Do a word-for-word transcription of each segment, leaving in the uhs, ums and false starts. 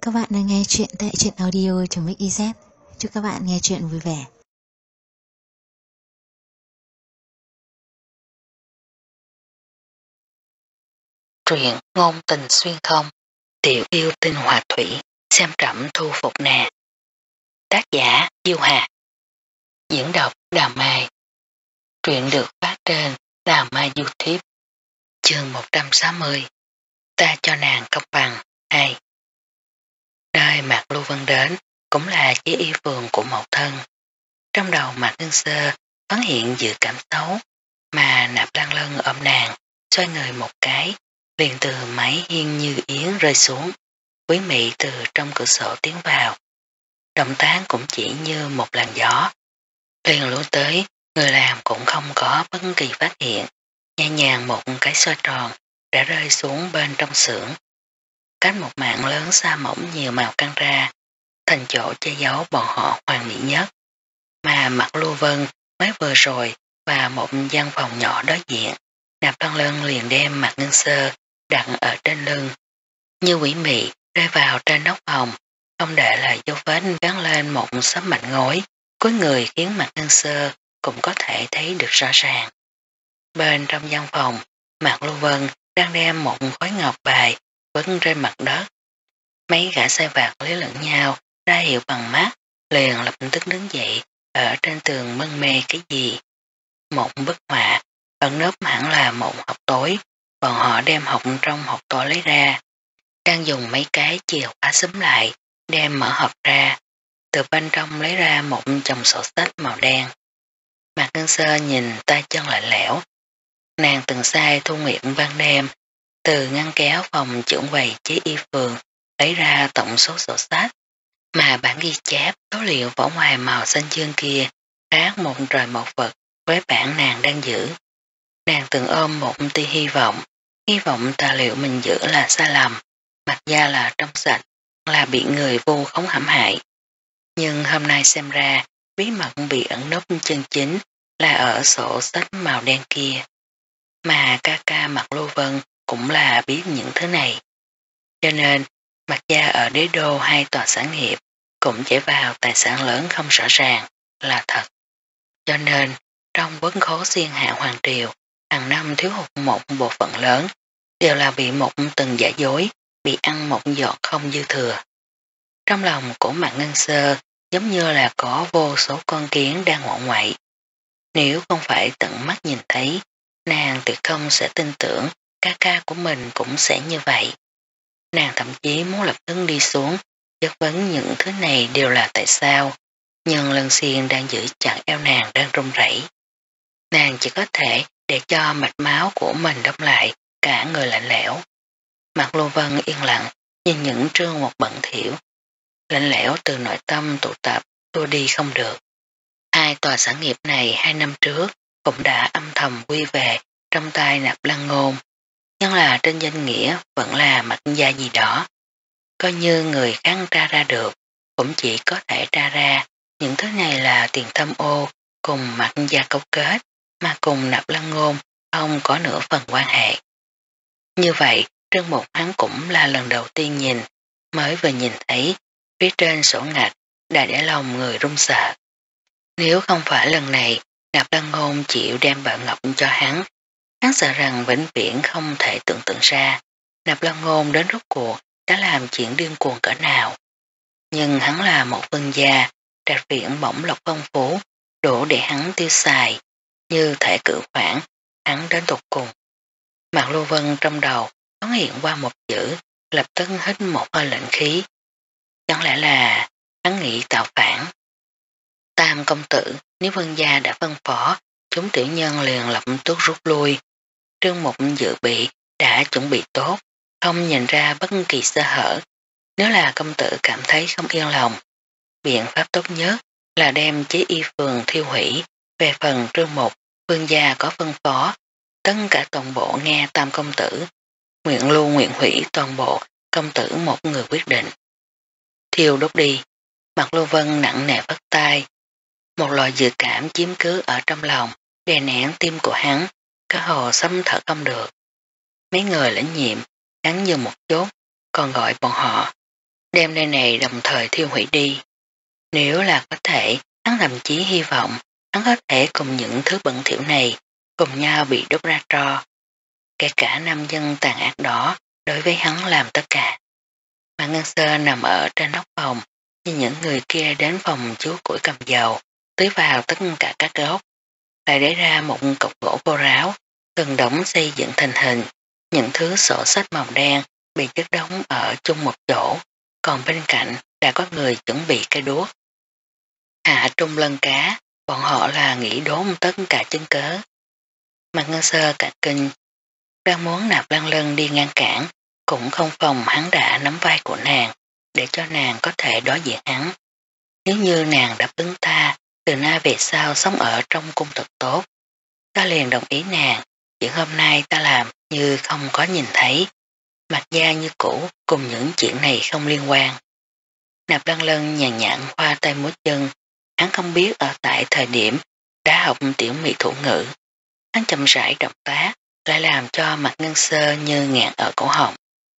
các bạn đang nghe chuyện tại truyện audio.mixyz. Chúc các bạn nghe chuyện vui vẻ. Truyện ngôn tình xuyên không, tiểu yêu tinh hòa thủy, xem trẫm thu phục nè. Tác giả Diêu Hà. Diễn đọc Đào Mai. Truyện được phát trên Đào Mai YouTube. Chương một trăm sáu mươi. Ta cho nàng công bằng. Hai. Nơi Mạc Lưu Vân đến cũng là chế y phường của một thân. Trong đầu Mạc Ngân Sơ phát hiện dự cảm xấu, mà Nạp Lan Lân ôm nàng, xoay người một cái, liền từ máy hiên như yến rơi xuống. Quý mị từ trong cửa sổ tiến vào. Động tác cũng chỉ như một làn gió. Liền lũ tới, người làm cũng không có bất kỳ phát hiện. Nhẹ nhàng một cái xoay tròn đã rơi xuống bên trong xưởng. Cách một mạng lớn xa mỏng nhiều màu căng ra, thành chỗ che giấu bọn họ hoàn mỹ nhất. Mà Mạc Lưu Vân mới vừa rồi vào một gian phòng nhỏ đối diện, Nạp Lan Lân liền đem Mạc Ngân Sơ đặt ở trên lưng. Như quỷ mị rơi vào trên nóc phòng, không để lại dấu vết gắn lên một sấp mảnh ngói, cuối người khiến Mạc Ngân Sơ cũng có thể thấy được rõ ràng. Bên trong gian phòng, Mạc Lưu Vân đang đem một khối ngọc bài vấn trên mặt đất. Mấy gã sai vặt lấy lẫn nhau, ra hiệu bằng mắt, liền lập tức đứng dậy, ở trên tường mân mê cái gì. Một bức họa, ẩn nấp hẳn là một hộp tối, bọn họ đem hộp trong hộp tối lấy ra. Đang dùng mấy cái chìa khóa xúm lại, đem mở hộp ra, từ bên trong lấy ra một chồng sổ sách màu đen. Mạc Ngân Sơ nhìn tay chân lạnh lẽo, nàng từng sai Thu Nguyệt ban đêm, từ ngăn kéo phòng trưởng quầy chế y phường, lấy ra tổng số sổ sách, mà bản ghi chép số liệu vỏ ngoài màu xanh dương kia, khác một trời một vật với bản nàng đang giữ. Nàng từng ôm một tia hy vọng, hy vọng tài liệu mình giữ là sai lầm, mặc ra là trong sạch, là bị người vô khống hãm hại. Nhưng hôm nay xem ra, bí mật bị ẩn núp chân chính là ở sổ sách màu đen kia. Mà ca ca Mạc Lưu Vân cũng là biết những thứ này. Cho nên, Mạc gia ở đế đô hay tòa sản nghiệp cũng chảy vào tài sản lớn không rõ ràng, là thật. Cho nên, trong vấn khố xiên hạ hoàng triều, hàng năm thiếu hụt một bộ phận lớn, đều là bị một từng giả dối, bị ăn một giọt không dư thừa. Trong lòng của Mạc Ngân Sơ giống như là có vô số con kiến đang ngoạn ngoại. Nếu không phải tận mắt nhìn thấy, nàng tuyệt không sẽ tin tưởng ca ca của mình cũng sẽ như vậy. Nàng thậm chí muốn lập tức đi xuống, chất vấn những thứ này đều là tại sao, nhưng Lân Xiên đang giữ chặt eo nàng đang run rẩy. Nàng chỉ có thể để cho mạch máu của mình đông lại, cả người lạnh lẽo. Mạc Lưu Vân yên lặng, nhìn những trương một bẩn thỉu. Lạnh lẽo từ nội tâm tụ tập, tua đi không được. Hai tòa sản nghiệp này hai năm trước cũng đã âm thầm quy về trong tay Nạp Lan Ngôn, nhưng là trên danh nghĩa vẫn là Mạc gia gì đó. Coi như người khác tra ra được, cũng chỉ có thể tra ra những thứ này là tiền thâm ô cùng Mạc gia cấu kết, mà cùng Nạp Lan Ngôn không có nửa phần quan hệ. Như vậy, Trương Mục hắn cũng là lần đầu tiên nhìn, mới vừa nhìn thấy phía trên sổ ngạch đã để lòng người run sợ. Nếu không phải lần này Nạp Lan Ngôn chịu đem Bảo Ngọc cho hắn, hắn sợ rằng vĩnh viễn không thể tưởng tượng ra Nạp Lan Ngôn đến rốt cuộc đã làm chuyện điên cuồng cỡ nào. Nhưng hắn là một vương gia, trạch viện bổng lộc phong phú, đủ để hắn tiêu xài, như thể cử khoản, hắn đến tục cùng. Mạc Lưu Vân trong đầu thoáng hiện qua một chữ, lập tức hít một hơi lạnh khí. Chẳng lẽ là hắn nghĩ tạo phản? Tam công tử, nếu vương gia đã phân phó, chúng tiểu nhân liền lập tức rút lui. Trương Mục dự bị đã chuẩn bị tốt, không nhìn ra bất kỳ sơ hở. Nếu là công tử cảm thấy không yên lòng, biện pháp tốt nhất là đem chế y phường thiêu hủy. Về phần Trương Mục, vương gia có phân phó, tất cả toàn bộ nghe tam công tử, nguyện lưu nguyện hủy toàn bộ công tử một người quyết định. Thiêu đốt đi. Mạc Lưu Vân nặng nề vất tay. Một loại dự cảm chiếm cứ ở trong lòng, đè nén tim của hắn, cả hồ xâm thở không được. Mấy người lãnh nhiệm, hắn như một chốt, còn gọi bọn họ. đem nơi này đồng thời thiêu hủy đi. Nếu là có thể, hắn thậm chí hy vọng hắn có thể cùng những thứ bẩn thỉu này cùng nhau bị đốt ra tro. Kể cả nam dân tàn ác đó đối với hắn làm tất cả. Mà Ngân Sơ nằm ở trên nóc phòng, như những người kia đến phòng chú củi cầm dầu, tưới vào tất cả các gốc, lại để ra một cọc gỗ vô ráo, từng đống xây dựng thành hình, những thứ sổ sách màu đen bị chất đóng ở chung một chỗ, còn bên cạnh đã có người chuẩn bị cây đuốc. Hạ trung lân cá, bọn họ là nghĩ đốn tất cả chứng cớ. Mà Ngân Sơ cả kinh, đang muốn Nạp Lan Lân đi ngăn cản, cũng không phòng hắn đã nắm vai của nàng, để cho nàng có thể đối diện hắn. Nếu như nàng đáp ứng ta, từ nay về sau sống ở trong cung thật tốt, ta liền đồng ý nàng, chuyện hôm nay ta làm như không có nhìn thấy, mặt da như cũ, cùng những chuyện này không liên quan. Nạp Lan Lân nhàn nhặn khoa tay múa chân, hắn không biết ở tại thời điểm đã học tiểu mỹ thủ ngữ. Hắn chậm rãi động tác, lại làm cho mặt Ngân Sơ như ngạn ở cổ họng.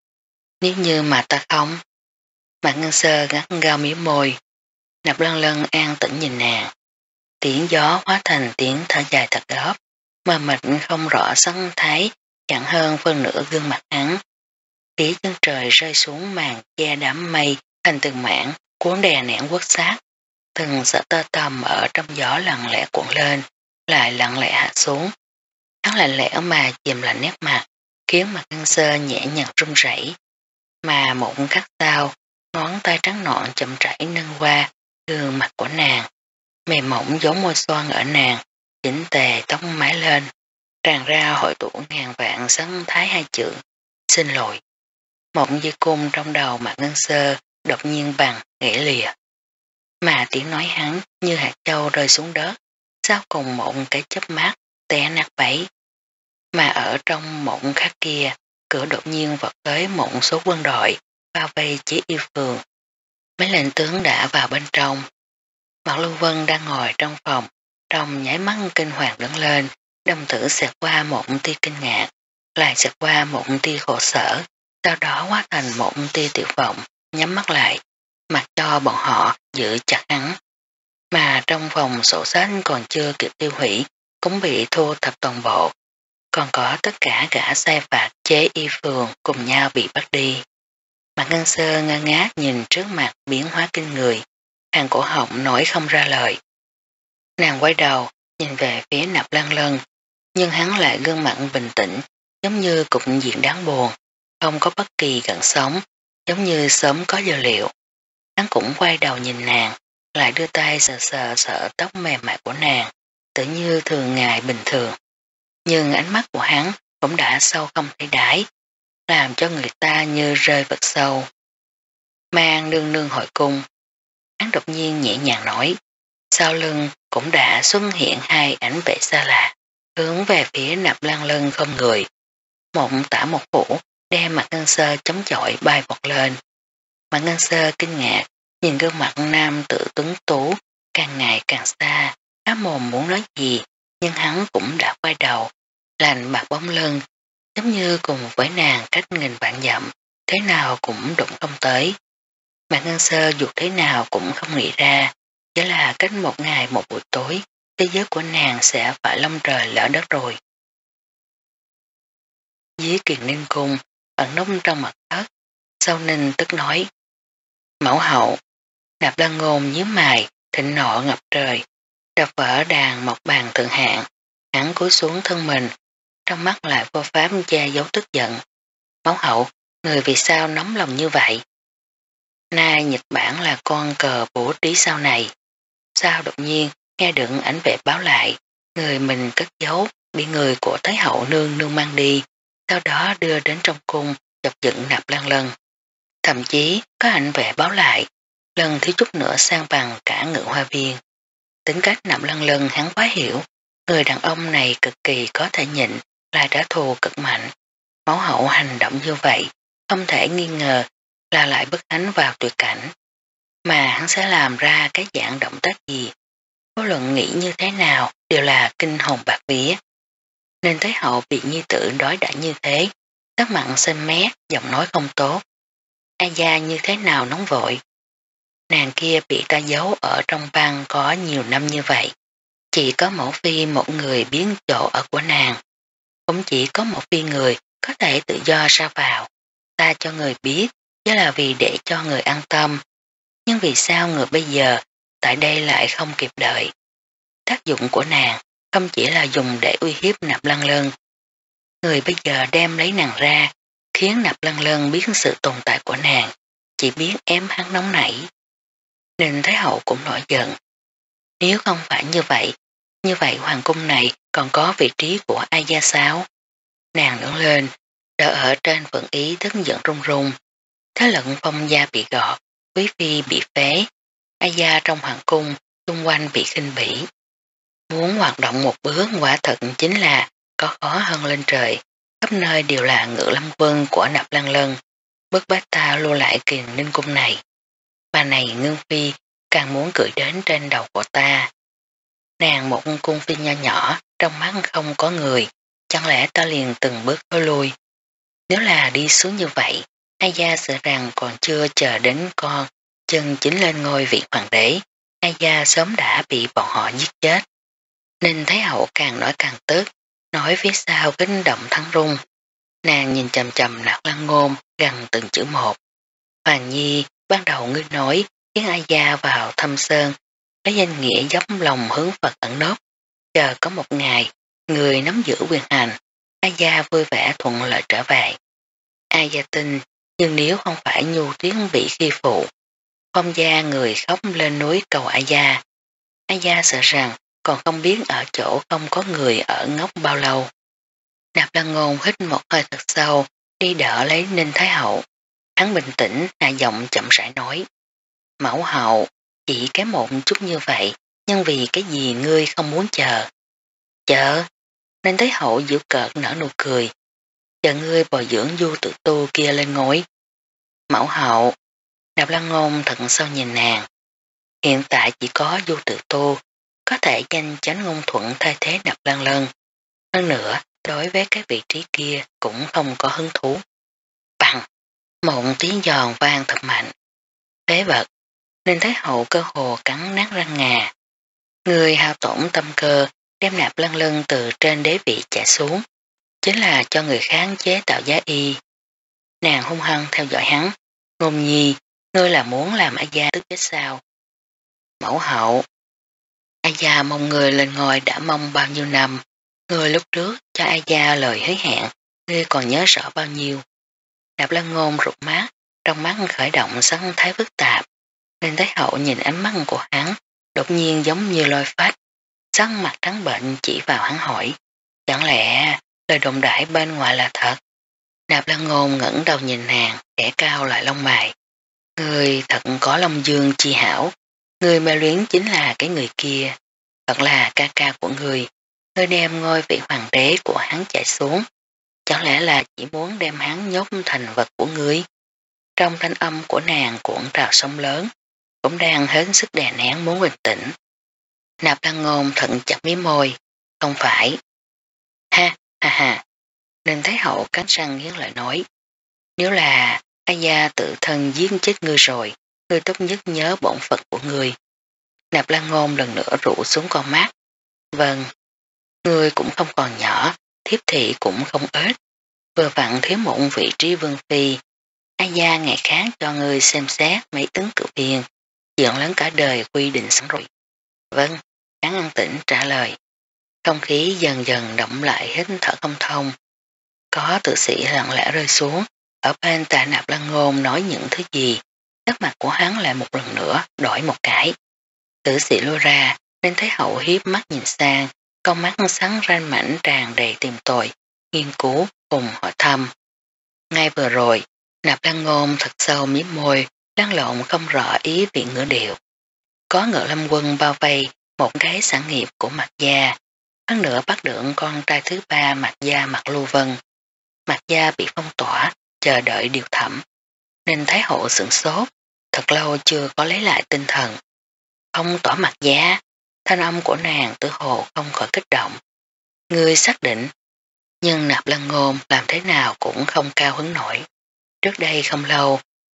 Nếu như mà ta không, mặt Ngân Sơ gắt gao mí môi. Nạp Lan Lân an tĩnh nhìn nàng. Tiếng gió hóa thành tiếng thở dài thật góp, mà mịt không rõ sân thái, chẳng hơn phân nửa gương mặt hắn. Phía chân trời rơi xuống màn che đám mây thành từng mảng, cuốn đè nén quất sát. Từng sợi tơ tầm ở trong gió lặng lẽ cuộn lên, lại lặng lẽ hạ xuống. Hắn lạnh lẽo mà chìm lạnh nét mặt, khiến mặt Ngân Sơ nhẹ nhàng run rẩy. Mà một khắc sau, ngón tay trắng nõn chậm rãi nâng qua gương mặt của nàng, mềm mỏng giống môi xoan ở nàng, chỉnh tề tóc mái lên, tràn ra hội tụ ngàn vạn sân thái hai chữ, xin lỗi. Một dây cung trong đầu mặt Ngân Sơ đột nhiên bằng nghẽ lìa. Mà tiếng nói hắn như hạt châu rơi xuống đất, sau cùng một cái chớp mắt té nát bấy. Mà ở trong một khắc kia, cửa đột nhiên vọt tới một số quân đội, bao vây Chí Yêu Phường. Mấy lệnh tướng đã vào bên trong. Mạc Lưu Vân đang ngồi trong phòng, trong nháy mắt kinh hoàng đứng lên, đồng tử xẹt qua một tia kinh ngạc, lại xẹt qua một tia khổ sở, sau đó hóa thành một tia tiểu vọng, nhắm mắt lại, mặc cho bọn họ giữ chặt hắn. Mà trong phòng sổ sách còn chưa kịp tiêu hủy, cũng bị thu thập toàn bộ. Còn có tất cả cả sai phạt Chế Y Phường cùng nhau bị bắt đi. Mạc Ngân Sơ ngơ ngác nhìn trước mặt biến hóa kinh người, hàng cổ họng nổi không ra lời. Nàng quay đầu, nhìn về phía Nạp Lan Lân, nhưng hắn lại gương mặt bình tĩnh, giống như cục diện đáng buồn, không có bất kỳ gợn sóng, giống như sớm có giờ liệu. Hắn cũng quay đầu nhìn nàng, lại đưa tay sờ sờ sờ tóc mềm mại của nàng, tự như thường ngày bình thường. Nhưng ánh mắt của hắn cũng đã sâu không thấy đáy, làm cho người ta như rơi vật sâu. Mang nương nương hội cung. Hắn đột nhiên nhẹ nhàng nói, sau lưng cũng đã xuất hiện hai ảnh vệ xa lạ, hướng về phía Nạp Lan Lân không người. Một tả một phủ, đem mặt Ngân Sơ chống chọi bay vọt lên. Mặt Ngân Sơ kinh ngạc, nhìn gương mặt nam tự tuấn tú, càng ngày càng xa, há mồm muốn nói gì, nhưng hắn cũng đã quay đầu, lành bạc bóng lưng, giống như cùng với nàng cách nghìn vạn dặm, thế nào cũng đụng không tới. Mạc Ngân Sơ dù thế nào cũng không nghĩ ra, chỉ là cách một ngày một buổi tối, thế giới của nàng sẽ phải long trời lỡ đất rồi. Dưới Kiền Ninh Cung, ẩn núp trong mặt thất, Sâu Ninh tức nói, mẫu hậu. Nạp Lan Ngôn nhíu mày, thịnh nộ ngập trời, đập vỡ đàn một bàn thượng hạng, hắn cúi xuống thân mình, trong mắt lại vô pháp che giấu tức giận. Mẫu hậu, người vì sao nóng lòng như vậy? Nay Nhật Bản là con cờ bổ trí sau này. Sao đột nhiên nghe được ảnh vệ báo lại, người mình cất giấu bị người của Thái hậu nương nương mang đi, sau đó đưa đến trong cung chọc giận Nạp Lan Lân. Thậm chí có ảnh vệ báo lại, lần thiếu chút nữa sang bằng cả Ngự Hoa Viên. Tính cách Nạp Lan Lân hắn quá hiểu, người đàn ông này cực kỳ có thể nhịn, lại trả thù cực mạnh. Mẫu hậu hành động như vậy, không thể nghi ngờ là lại bức hắn vào tuyệt cảnh. Mà hắn sẽ làm ra cái dạng động tác gì? Vô luận nghĩ như thế nào đều là kinh hồn bạc vía. Nên Thái hậu bị nhi tử đối đãi như thế, sắc mặn xanh mét, giọng nói không tốt. A Gia như thế nào nóng vội. Nàng kia bị ta giấu ở trong băng có nhiều năm như vậy. Chỉ có mẫu phi một người biến chỗ ở của nàng. Cũng chỉ có một phi người có thể tự do ra vào. Ta cho người biết, chứ là vì để cho người an tâm. Nhưng vì sao người bây giờ tại đây lại không kịp đợi. Tác dụng của nàng không chỉ là dùng để uy hiếp Nạp Lăng Lân. Người bây giờ đem lấy nàng ra, khiến Nạp Lăng Lân biết sự tồn tại của nàng, chỉ biết ém hắn nóng nảy. Ninh Thái Hậu cũng nổi giận. Nếu không phải như vậy, như vậy hoàng cung này còn có vị trí của ai gia sao? Nàng đứng lên, đỡ ở trên phận ý tức giận run run. Thế lận Phong gia bị gọt, quý phi bị phế, ai gia trong hoàng cung xung quanh bị khinh bỉ. Muốn hoạt động một bước quả thật chính là có khó hơn lên trời, khắp nơi đều là ngự lâm quân của Nạp Lăng Lân, bức bách ta lưu lại kiền ninh cung này. Bà này Ngưng Phi càng muốn cười đến trên đầu của ta. Nàng một cung phi nho nhỏ, trong mắt không có người, chẳng lẽ ta liền từng bước thối lui. Nếu là đi xuống như vậy, Ai Gia sợ rằng còn chưa chờ đến con, chân chính lên ngôi vị hoàng đế, Ai Gia sớm đã bị bọn họ giết chết. Ninh Thái Hậu càng nói càng tức, nói phía sau kinh động thắng rung. Nàng nhìn chầm chầm Nạp Lăng Ngôn gần từng chữ một. Hoàng Nhi, ban đầu ngươi nói khiến Ai Gia vào thâm sơn, lấy danh nghĩa dốc lòng hướng Phật ẩn nấp. Chờ có một ngày, người nắm giữ quyền hành, Ai Gia vui vẻ thuận lợi trở về. Ai Gia tin, nhưng nếu không phải Nhu Tuyến bị khi phụ, Phong gia người khóc lên núi cầu Ai Gia. Ai Gia sợ rằng còn không biết ở chỗ không có người ở ngốc bao lâu. Nạp Lăng Ngôn hít một hơi thật sâu, đi đỡ lấy Ninh Thái Hậu. Hắn bình tĩnh, hạ giọng chậm rãi nói. Mẫu hậu, chỉ kém một chút như vậy, nhưng vì cái gì ngươi không muốn chờ? Chờ? Ninh Thái Hậu giễu cợt nở nụ cười. Chờ ngươi bồi dưỡng Du Tự Tu kia lên ngôi. Mẫu hậu, Nạp Lăng Ngôn thận sâu nhìn nàng. Hiện tại chỉ có Du Tự Tu có thể nhanh chóng ngôn thuận thay thế Nạp Lăng Lân. Hơn nữa, đối với cái vị trí kia cũng không có hứng thú. Bằng, một tiếng giòn vang thật mạnh. Phế vật, Ninh Thái Hậu cơ hồ cắn nát răng ngà. Người hao tổn tâm cơ, đem Nạp Lăng Lân từ trên đế vị chạy xuống, chính là cho người kháng chế tạo giá y. Nàng hung hăng theo dõi hắn. Ngôn Nhi, ngươi là muốn làm Ai Gia tức chết sao? Mẫu hậu, Ai Gia mong người lên ngôi đã mong bao nhiêu năm. Người lúc trước cho Ai Gia lời hứa hẹn, ngươi còn nhớ rõ bao nhiêu. Nạp Lăng Ngôn rụt mắt, trong mắt khởi động sân thái phức tạp. Nên Thái Hậu nhìn ánh mắt của hắn, đột nhiên giống như lôi phách. Sắc mặt trắng bệnh chỉ vào hắn hỏi. Chẳng lẽ lời đồn đại bên ngoài là thật? Nạp Lăng Ngôn ngẩng đầu nhìn nàng, kẻ cao lại lông mày. Người thật có Long Dương chi hảo. Người mê luyến chính là cái người kia. Thật là ca ca của người. Người đem ngôi vị hoàng đế của hắn chạy xuống. Chẳng lẽ là chỉ muốn đem hắn nhốt thành vật của người? Trong thanh âm của nàng cuộn trào sông lớn, cũng đang hết sức đè nén muốn bình tĩnh. Nạp Lăng Ngôn thận chặt mí môi. Không phải. Ha, ha ha. Nên Thái Hậu cắn răng nghiến lợi nói. Nếu là Ai Gia tự thân giết chết ngươi rồi, ngươi tốt nhất nhớ bổn phận của ngươi. Nạp Lăng Ngôn lần nữa rủ xuống con mắt. Vâng, ngươi cũng không còn nhỏ, thiếp thị cũng không ít. Vừa vặn thiếu một vị trí vương phi. Ai Gia ngày khác cho ngươi xem xét mấy ứng cử viên, chuyện lớn cả đời quy định sẵn rồi. Vâng, hắn an tĩnh trả lời. Không khí dần dần động lại hít thở không thông. Có tử sĩ lặng lẽ rơi xuống, ở bên Tạ Nạp Lăng Ngôn nói những thứ gì, sắc mặt của hắn lại một lần nữa đổi một cái. Tử sĩ lui ra, nên Thái Hậu hiếp mắt nhìn sang, con mắt sáng ranh mảnh tràn đầy tìm tội, nghiên cứu cùng hỏi thăm. Ngay vừa rồi, Nạp Lăng Ngôn thật sâu miếm môi, lăn lộn không rõ ý vị ngữ điệu. Có Ngự Lâm Quân bao vây một cái sản nghiệp của Mạc Gia, hơn nữa bắt được con trai thứ ba Mạc Gia Mạc Lưu Vân. Mạc Gia bị phong tỏa, chờ đợi điều thẩm, nên Thái Hậu sửng sốt, thật lâu chưa có lấy lại tinh thần. Phong tỏa Mạc Gia, thanh âm của nàng tự hồ không khỏi kích động. Ngươi xác định, nhưng Nạp Lăng Ngôn làm thế nào cũng không cao hứng nổi. Trước đây không lâu,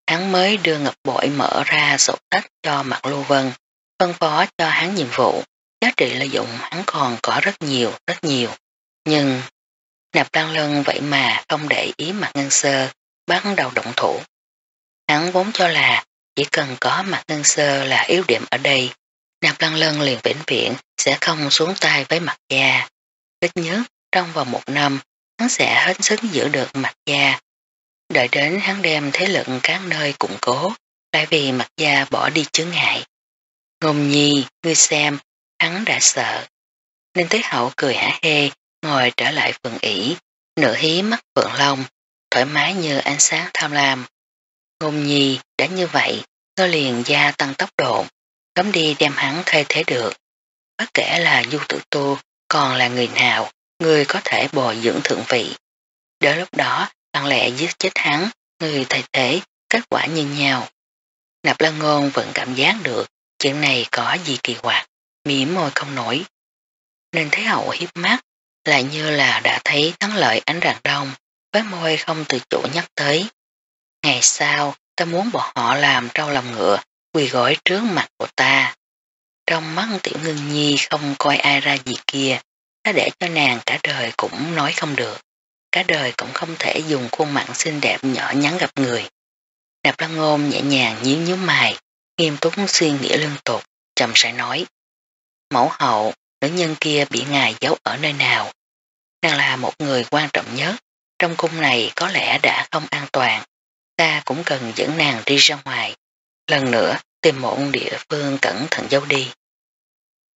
hắn mới đưa Ngọc Bội mở ra sổ sách cho Mạc Lưu Vân, phân phó cho hắn nhiệm vụ, giá trị lợi dụng hắn còn có rất nhiều, rất nhiều. Nhưng Nạp Lan Lân vậy mà không để ý Mạc Ngân Sơ bắt đầu động thủ. Hắn vốn cho là chỉ cần có Mạc Ngân Sơ là yếu điểm ở đây, Nạp Lan Lân liền vĩnh viễn sẽ không xuống tay với Mạc gia. Ít nhất trong vòng một năm hắn sẽ hết sức giữ được Mạc gia. Đợi đến hắn đem thế lực các nơi củng cố, lại vì Mạc gia bỏ đi chướng ngại. Ngôn Nhi, ngươi xem, hắn đã sợ. Ninh Thế Hậu cười hả hê, ngồi trở lại phượng ỷ, nửa hí mắt phượng long, thoải mái như ánh sáng tham lam. Ngôn Nhi đã như vậy, nó liền gia tăng tốc độ, cấm đi đem hắn thay thế được. Bất kể là Du Tử Tu còn là người nào, người có thể bồi dưỡng thượng vị. Đến lúc đó, lặng lẽ giết chết hắn, người thay thế, kết quả như nhau. Nạp Lan Ngôn vẫn cảm giác được chuyện này có gì kỳ quặc, mỉm môi không nổi. Nên Thế Hậu hiếp mắt, lại như là đã thấy thắng lợi ánh rạng đông, với môi không tự chủ nhắc tới. Ngày sau, ta muốn bọn họ làm trâu lòng ngựa, quỳ gối trước mặt của ta. Trong mắt Tiểu Ngưng Nhi không coi ai ra gì kia, ta để cho nàng cả đời cũng nói không được. Cả đời cũng không thể dùng khuôn mặt xinh đẹp nhỏ nhắn gặp người. Nạp Lan Ngôn nhẹ nhàng nhíu nhíu mày, nghiêm túc suy nghĩ liên tục, chậm rãi nói. Mẫu hậu, nữ nhân kia bị ngài giấu ở nơi nào? Nàng là một người quan trọng nhất, trong cung này có lẽ đã không an toàn. Ta cũng cần dẫn nàng đi ra ngoài. Lần nữa tìm một địa phương cẩn thận giấu đi.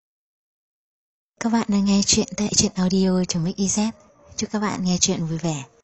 Các bạn đang nghe chuyện tại truyện audio.mixyz. Chúc các bạn nghe chuyện vui vẻ.